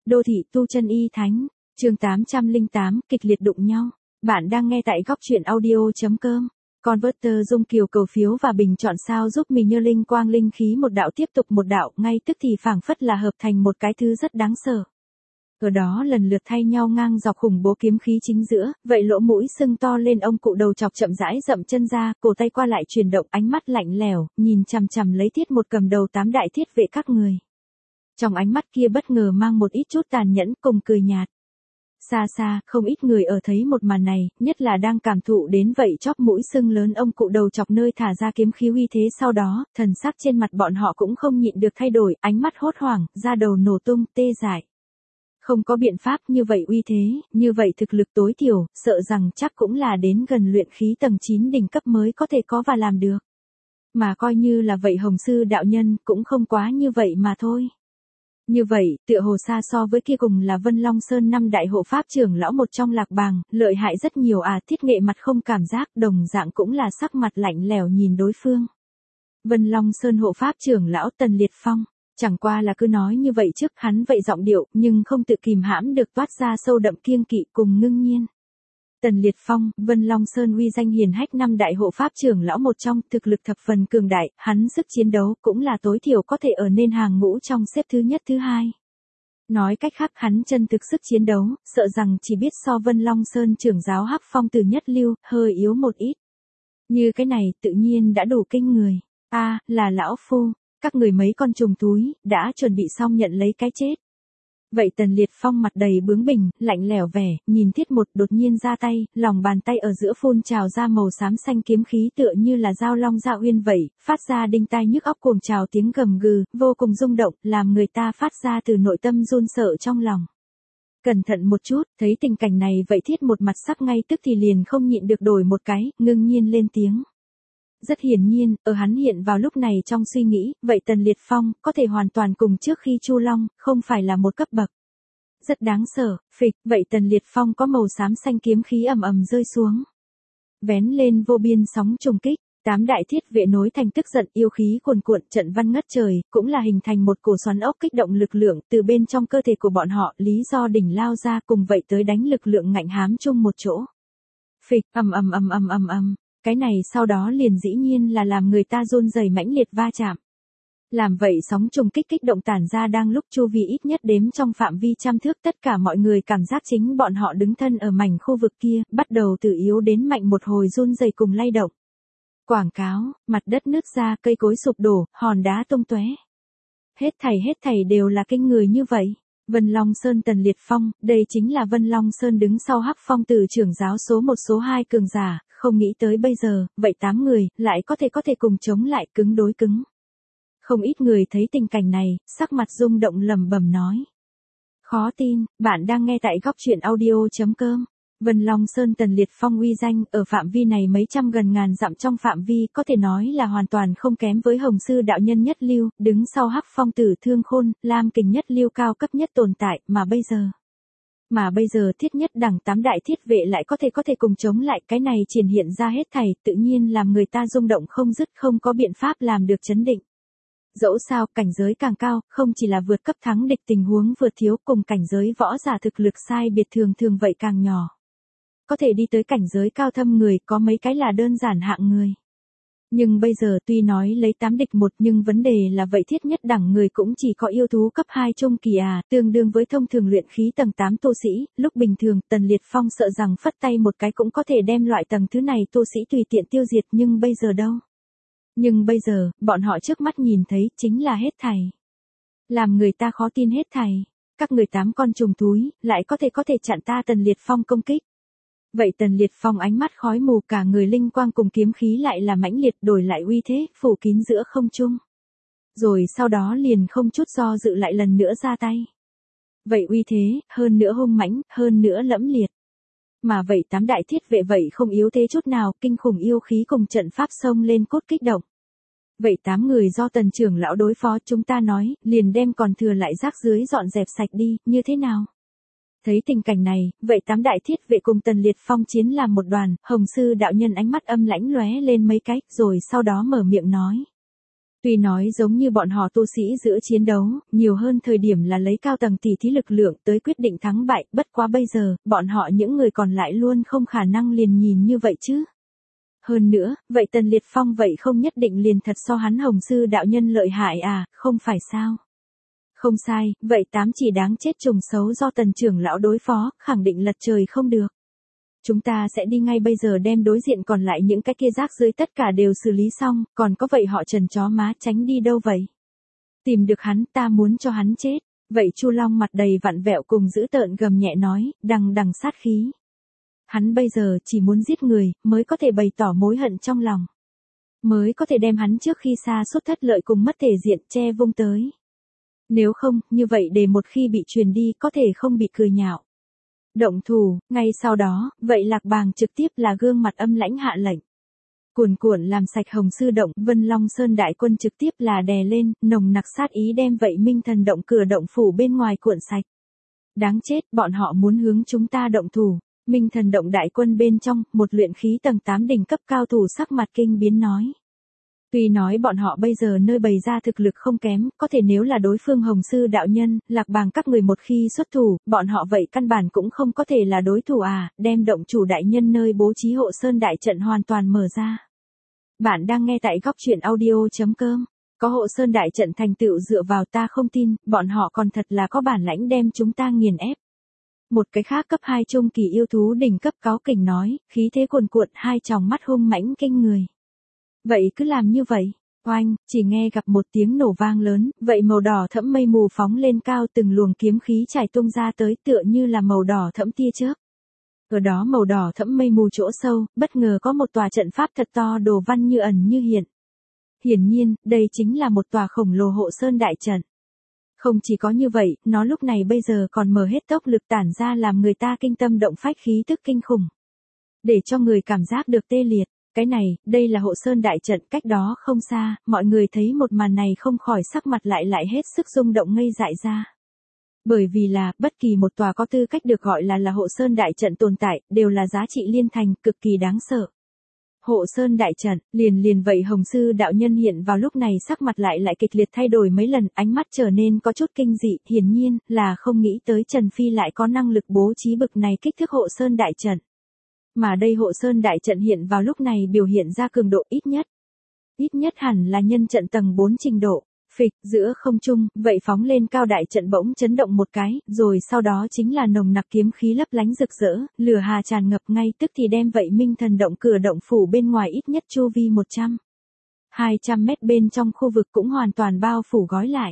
Đô thị tu chân y thánh, chương 808, kịch liệt đụng nhau. Bạn đang nghe tại góc truyện audio.com. Converter Dung Kiều cầu phiếu và bình chọn sao giúp mình như linh quang linh khí một đạo tiếp tục một đạo, ngay tức thì phảng phất là hợp thành một cái thứ rất đáng sợ. Ở đó lần lượt thay nhau ngang dọc khủng bố kiếm khí chính giữa, vậy lỗ mũi sưng to lên ông cụ đầu chọc chậm rãi dậm chân ra, cổ tay qua lại chuyển động, ánh mắt lạnh lẽo, nhìn chằm chằm lấy Thiết Một cầm đầu 8 đại thiết vệ các người. Trong ánh mắt kia bất ngờ mang một ít chút tàn nhẫn cùng cười nhạt. Xa xa, không ít người ở thấy một màn này, nhất là đang cảm thụ đến vậy chóp mũi sưng lớn ông cụ đầu chọc nơi thả ra kiếm khí uy thế sau đó, thần sắc trên mặt bọn họ cũng không nhịn được thay đổi, ánh mắt hốt hoảng, da đầu nổ tung, tê dại. Không có biện pháp như vậy uy thế, như vậy thực lực tối thiểu, sợ rằng chắc cũng là đến gần luyện khí tầng 9 đỉnh cấp mới có thể có và làm được. Mà coi như là vậy Hồng Sư đạo nhân cũng không quá như vậy mà thôi. Như vậy, tựa hồ xa so với kia cùng là Vân Long Sơn 5 đại hộ pháp trưởng lão một trong Lạc Bàng, lợi hại rất nhiều à. Thiết Nghệ mặt không cảm giác, đồng dạng cũng là sắc mặt lạnh lẽo nhìn đối phương. Vân Long Sơn hộ pháp trưởng lão Tần Liệt Phong, chẳng qua là cứ nói như vậy trước hắn vậy giọng điệu, nhưng không tự kìm hãm được toát ra sâu đậm kiêng kỵ cùng ngưng nhiên. Tần Liệt Phong, Vân Long Sơn uy danh hiển hách 5 đại hộ pháp trưởng lão một trong, thực lực thập phần cường đại, hắn sức chiến đấu cũng là tối thiểu có thể ở nên hàng ngũ trong xếp thứ nhất thứ hai. Nói cách khác hắn chân thực sức chiến đấu, sợ rằng chỉ biết so Vân Long Sơn trưởng giáo Hắc Phong từ nhất lưu, hơi yếu một ít. Như cái này tự nhiên đã đủ kinh người. Là lão phu, các người mấy con trùng túi, đã chuẩn bị xong nhận lấy cái chết. Vậy Tần Liệt Phong mặt đầy bướng bỉnh, lạnh lẽo vẻ, nhìn Thiết Một đột nhiên ra tay, lòng bàn tay ở giữa phun trào ra màu xám xanh kiếm khí tựa như là dao long dao uyên vậy, phát ra đinh tai nhức óc cuồng trào tiếng gầm gừ, vô cùng rung động, làm người ta phát ra từ nội tâm run sợ trong lòng. Cẩn thận một chút, thấy tình cảnh này vậy Thiết Một mặt sắc ngay tức thì liền không nhịn được đổi một cái, ngưng nhiên lên tiếng. Rất hiển nhiên, ở hắn hiện vào lúc này trong suy nghĩ, vậy Tần Liệt Phong có thể hoàn toàn cùng trước khi Chu Long, không phải là một cấp bậc. Rất đáng sợ, phịch, vậy Tần Liệt Phong có màu xám xanh kiếm khí ầm ầm rơi xuống. Vén lên vô biên sóng trùng kích, 8 đại thiết vệ nối thành tức giận yêu khí cuồn cuộn trận văn ngất trời, cũng là hình thành một cổ xoắn ốc kích động lực lượng từ bên trong cơ thể của bọn họ, lý do đỉnh lao ra cùng vậy tới đánh lực lượng ngạnh hám chung một chỗ. Phịch, ầm. Cái này sau đó liền dĩ nhiên là làm người ta run rẩy mãnh liệt va chạm. Làm vậy sóng trùng kích kích động tản ra đang lúc chu vi ít nhất đếm trong phạm vi trăm thước, tất cả mọi người cảm giác chính bọn họ đứng thân ở mảnh khu vực kia, bắt đầu từ yếu đến mạnh một hồi run rẩy cùng lay động. Quảng cáo, mặt đất nứt ra, cây cối sụp đổ, hòn đá tung tóe. Hết thảy đều là kinh người như vậy. Vân Long Sơn Tần Liệt Phong, đây chính là Vân Long Sơn đứng sau Hắc Phong từ trưởng giáo số 1 số 2 cường giả, không nghĩ tới bây giờ, vậy 8 người, lại có thể cùng chống lại cứng đối cứng. Không ít người thấy tình cảnh này, sắc mặt rung động lẩm bẩm nói. Khó tin, bạn đang nghe tại góc truyện audio.com. Vân Long Sơn Tần Liệt Phong uy danh, ở phạm vi này mấy trăm gần ngàn dặm trong phạm vi có thể nói là hoàn toàn không kém với Hồng Sư đạo nhân nhất lưu, đứng sau Hắc Phong Tử Thương Khôn, Lam Kình nhất lưu cao cấp nhất tồn tại, mà bây giờ thiết nhất đẳng 8 đại thiết vệ lại có thể cùng chống lại, cái này triển hiện ra hết thảy, tự nhiên làm người ta rung động không dứt, không có biện pháp làm được chấn định. Dẫu sao, cảnh giới càng cao, không chỉ là vượt cấp thắng địch tình huống vượt thiếu, cùng cảnh giới võ giả thực lực sai biệt thường vậy càng nhỏ. Có thể đi tới cảnh giới cao thâm người, có mấy cái là đơn giản hạng người. Nhưng bây giờ tuy nói lấy 8 địch 1 nhưng vấn đề là vậy thiết nhất đẳng người cũng chỉ có yêu thú cấp 2 trung kỳ tương đương với thông thường luyện khí tầng 8 tu sĩ, lúc bình thường Tần Liệt Phong sợ rằng phất tay một cái cũng có thể đem loại tầng thứ này tu sĩ tùy tiện tiêu diệt, nhưng bây giờ đâu. Nhưng bây giờ, bọn họ trước mắt nhìn thấy chính là hết thảy. Làm người ta khó tin hết thảy, các người 8 con trùng thúi, lại có thể chặn ta Tần Liệt Phong công kích. Vậy Tần Liệt Phong ánh mắt khói mù, cả người linh quang cùng kiếm khí lại là mãnh liệt, đổi lại uy thế, phủ kín giữa không trung. Rồi sau đó liền không chút do dự lại lần nữa ra tay. Vậy uy thế, hơn nữa hung mãnh, hơn nữa lẫm liệt. Mà vậy 8 đại thiết vệ vậy không yếu thế chút nào, kinh khủng yêu khí cùng trận pháp xông lên cốt kích động. Vậy 8 người do Tần trưởng lão đối phó, chúng ta nói, liền đem còn thừa lại rác dưới dọn dẹp sạch đi, như thế nào? Thấy tình cảnh này, vậy 8 đại thiết vệ cùng Tần Liệt Phong chiến làm một đoàn, Hồng Sư đạo nhân ánh mắt âm lãnh lóe lên mấy cái, rồi sau đó mở miệng nói. Tuy nói giống như bọn họ tu sĩ giữa chiến đấu, nhiều hơn thời điểm là lấy cao tầng tỷ thí lực lượng tới quyết định thắng bại, bất quá bây giờ, bọn họ những người còn lại luôn không khả năng liền nhìn như vậy chứ. Hơn nữa, vậy Tần Liệt Phong vậy không nhất định liền thật so hắn Hồng Sư đạo nhân lợi hại à, không phải sao? Không sai, vậy 8 chỉ đáng chết trùng xấu do Tần trưởng lão đối phó, khẳng định lật trời không được. Chúng ta sẽ đi ngay bây giờ đem đối diện còn lại những cái kia rác rưởi tất cả đều xử lý xong, còn có vậy họ Trần chó má tránh đi đâu vậy? Tìm được hắn ta muốn cho hắn chết. Vậy Chu Long mặt đầy vặn vẹo cùng dữ tợn gầm nhẹ nói, đằng đằng sát khí. Hắn bây giờ chỉ muốn giết người, mới có thể bày tỏ mối hận trong lòng. Mới có thể đem hắn trước khi xa suốt thất lợi cùng mất thể diện che vung tới. Nếu không, như vậy để một khi bị truyền đi có thể không bị cười nhạo. Động thủ, ngay sau đó, vậy Lạc Bàng trực tiếp là gương mặt âm lãnh hạ lệnh. Cuồn cuộn làm sạch Hồng Sư động, Vân Long Sơn đại quân trực tiếp là đè lên, nồng nặc sát ý đem vậy Minh Thần động cửa động phủ bên ngoài cuộn sạch. Đáng chết, bọn họ muốn hướng chúng ta động thủ. Minh Thần động đại quân bên trong, một luyện khí tầng 8 đỉnh cấp cao thủ sắc mặt kinh biến nói. Tuy nói bọn họ bây giờ nơi bày ra thực lực không kém, có thể nếu là đối phương Hồng Sư đạo nhân, Lạc Bàng các người một khi xuất thủ, bọn họ vậy căn bản cũng không có thể là đối thủ à, đem động chủ đại nhân nơi bố trí hộ sơn đại trận hoàn toàn mở ra. Bạn đang nghe tại góc truyện audio.com, có hộ sơn đại trận thành tựu dựa vào ta không tin, bọn họ còn thật là có bản lãnh đem chúng ta nghiền ép. Một cái khác cấp 2 trung kỳ yêu thú đỉnh cấp cáu kỉnh nói, khí thế cuồn cuộn hai tròng mắt hung mãnh kinh người. Vậy cứ làm như vậy, oanh, chỉ nghe gặp một tiếng nổ vang lớn, vậy màu đỏ thẫm mây mù phóng lên cao từng luồng kiếm khí trải tung ra tới tựa như là màu đỏ thẫm tia chớp. Ở đó màu đỏ thẫm mây mù chỗ sâu, bất ngờ có một tòa trận pháp thật to đồ văn như ẩn như hiện. Hiển nhiên, đây chính là một tòa khổng lồ hộ sơn đại trận. Không chỉ có như vậy, nó lúc này bây giờ còn mở hết tốc lực tản ra làm người ta kinh tâm động phách khí tức kinh khủng. Để cho người cảm giác được tê liệt. Cái này, đây là hộ sơn đại trận, cách đó không xa, mọi người thấy một màn này không khỏi sắc mặt lại hết sức rung động ngây dại ra. Bởi vì là, bất kỳ một tòa có tư cách được gọi là hộ sơn đại trận tồn tại, đều là giá trị liên thành, cực kỳ đáng sợ. Hộ sơn đại trận, liền vậy Hồng Sư đạo nhân hiện vào lúc này sắc mặt lại kịch liệt thay đổi mấy lần, ánh mắt trở nên có chút kinh dị, hiển nhiên, là không nghĩ tới Trần Phi lại có năng lực bố trí bực này kích thước hộ sơn đại trận. Mà đây hộ sơn đại trận hiện vào lúc này biểu hiện ra cường độ ít nhất hẳn là nhân trận tầng 4 trình độ. Phịch, giữa không trung, vậy phóng lên cao đại trận bỗng chấn động một cái, rồi sau đó chính là nồng nặc kiếm khí lấp lánh rực rỡ, lửa hà tràn ngập ngay tức thì đem vậy Minh Thần động cửa động phủ bên ngoài ít nhất chu vi 200 mét bên trong khu vực cũng hoàn toàn bao phủ gói lại.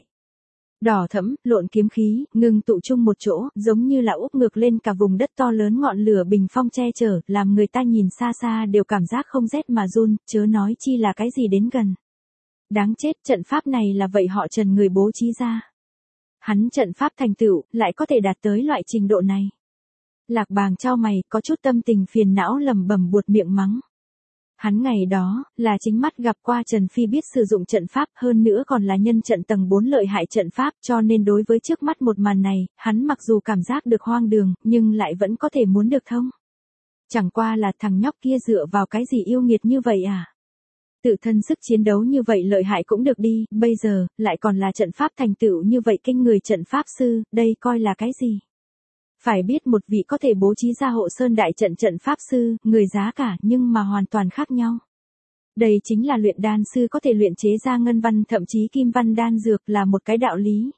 Đỏ thẫm, lộn kiếm khí, ngừng tụ chung một chỗ, giống như là úp ngược lên cả vùng đất to lớn ngọn lửa bình phong che chở, làm người ta nhìn xa xa đều cảm giác không rét mà run, chớ nói chi là cái gì đến gần. Đáng chết, trận pháp này là vậy họ Trần người bố trí ra. Hắn trận pháp thành tựu, lại có thể đạt tới loại trình độ này. Lạc Bàng chau mày, có chút tâm tình phiền não lầm bầm buột miệng mắng. Hắn ngày đó, là chính mắt gặp qua Trần Phi biết sử dụng trận pháp hơn nữa còn là nhân trận tầng 4 lợi hại trận pháp cho nên đối với trước mắt một màn này, hắn mặc dù cảm giác được hoang đường, nhưng lại vẫn có thể muốn được thông. Chẳng qua là thằng nhóc kia dựa vào cái gì yêu nghiệt như vậy à? Tự thân sức chiến đấu như vậy lợi hại cũng được đi, bây giờ, lại còn là trận pháp thành tựu như vậy kinh người trận pháp sư, đây coi là cái gì? Phải biết một vị có thể bố trí ra hộ sơn đại trận pháp sư, người giá cả nhưng mà hoàn toàn khác nhau. Đây chính là luyện đan sư có thể luyện chế ra ngân văn thậm chí kim văn đan dược là một cái đạo lý.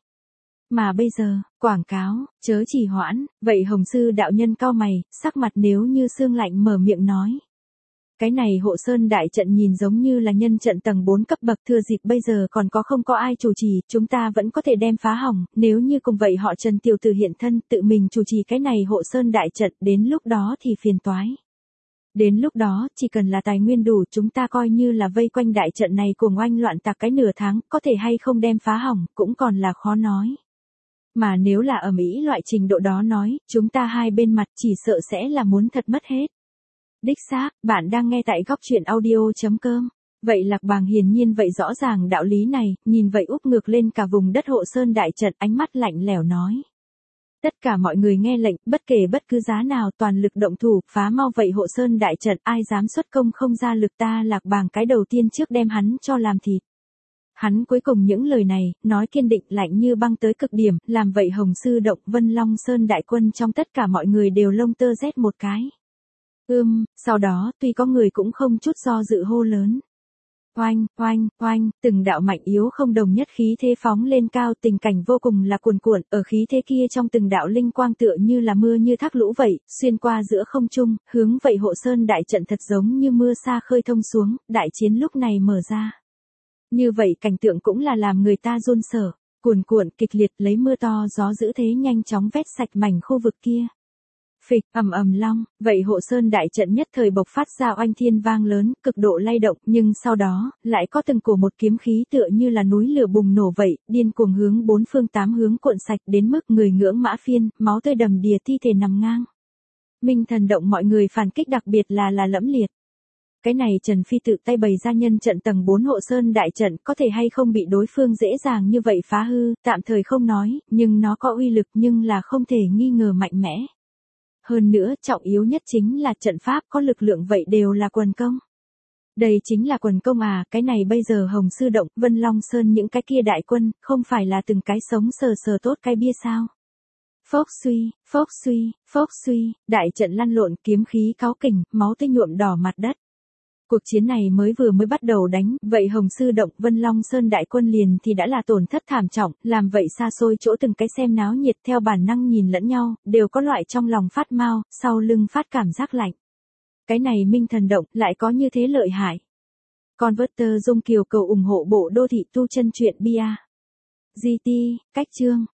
Mà bây giờ, quảng cáo, chớ trì hoãn, vậy Hồng Sư đạo nhân cau mày, sắc mặt nếu như xương lạnh mở miệng nói. Cái này hộ sơn đại trận nhìn giống như là nhân trận tầng 4 cấp bậc thừa dịp bây giờ còn không có ai chủ trì, chúng ta vẫn có thể đem phá hỏng, nếu như cùng vậy họ Trần tiểu tử hiện thân tự mình chủ trì cái này hộ sơn đại trận, đến lúc đó thì phiền toái. Đến lúc đó, chỉ cần là tài nguyên đủ chúng ta coi như là vây quanh đại trận này cùng oanh loạn tạc cái nửa tháng, có thể hay không đem phá hỏng, cũng còn là khó nói. Mà nếu là ở Mỹ loại trình độ đó nói, chúng ta hai bên mặt chỉ sợ sẽ là muốn thật mất hết. Đích xác, bạn đang nghe tại góc truyện audio.com. Vậy Lạc Bàng hiển nhiên vậy rõ ràng đạo lý này, nhìn vậy úp ngược lên cả vùng đất hộ sơn đại trận, ánh mắt lạnh lẽo nói. Tất cả mọi người nghe lệnh, bất kể bất cứ giá nào toàn lực động thủ, phá mau vậy hộ sơn đại trận, ai dám xuất công không ra lực ta Lạc Bàng cái đầu tiên trước đem hắn cho làm thịt. Hắn cuối cùng những lời này, nói kiên định lạnh như băng tới cực điểm, làm vậy Hồng Sư Động Vân Long Sơn đại quân trong tất cả mọi người đều lông tơ rét một cái. Sau đó, tuy có người cũng không chút do dự hô lớn. Oanh, oanh, oanh, từng đạo mạnh yếu không đồng nhất khí thế phóng lên cao, tình cảnh vô cùng là cuồn cuộn, ở khí thế kia trong từng đạo linh quang tựa như là mưa như thác lũ vậy, xuyên qua giữa không trung, hướng vậy Hộ Sơn đại trận thật giống như mưa sa khơi thông xuống, đại chiến lúc này mở ra. Như vậy cảnh tượng cũng là làm người ta run sợ, cuồn cuộn kịch liệt lấy mưa to gió dữ thế nhanh chóng vét sạch mảnh khu vực kia. Phịch, ầm ầm long, vậy Hộ Sơn đại trận nhất thời bộc phát ra oanh thiên vang lớn, cực độ lay động, nhưng sau đó, lại có từng cổ một kiếm khí tựa như là núi lửa bùng nổ vậy, điên cuồng hướng bốn phương tám hướng cuộn sạch đến mức người ngưỡng mã phiên, máu tươi đầm đìa thi thể nằm ngang. Minh Thần Động mọi người phản kích đặc biệt là lẫm liệt. Cái này Trần Phi tự tay bày ra nhân trận tầng 4 Hộ Sơn đại trận có thể hay không bị đối phương dễ dàng như vậy phá hư, tạm thời không nói, nhưng nó có uy lực nhưng là không thể nghi ngờ mạnh mẽ. Hơn nữa, trọng yếu nhất chính là trận pháp có lực lượng vậy đều là quần công. Đây chính là quần công à, cái này bây giờ Hồng Sư Động, Vân Long Sơn những cái kia đại quân, không phải là từng cái sống sờ sờ tốt cái bia sao. Phốc suy, phốc suy, phốc suy, đại trận lăn lộn kiếm khí cáu kình, máu tươi nhuộm đỏ mặt đất. Cuộc chiến này mới bắt đầu đánh, vậy Hồng Sư Động Vân Long Sơn đại quân liền thì đã là tổn thất thảm trọng, làm vậy xa xôi chỗ từng cái xem náo nhiệt theo bản năng nhìn lẫn nhau, đều có loại trong lòng phát mau, sau lưng phát cảm giác lạnh. Cái này Minh Thần Động lại có như thế lợi hại. Converter Dung Kiều cầu ủng hộ bộ đô thị tu chân truyện bia. GT, cách chương.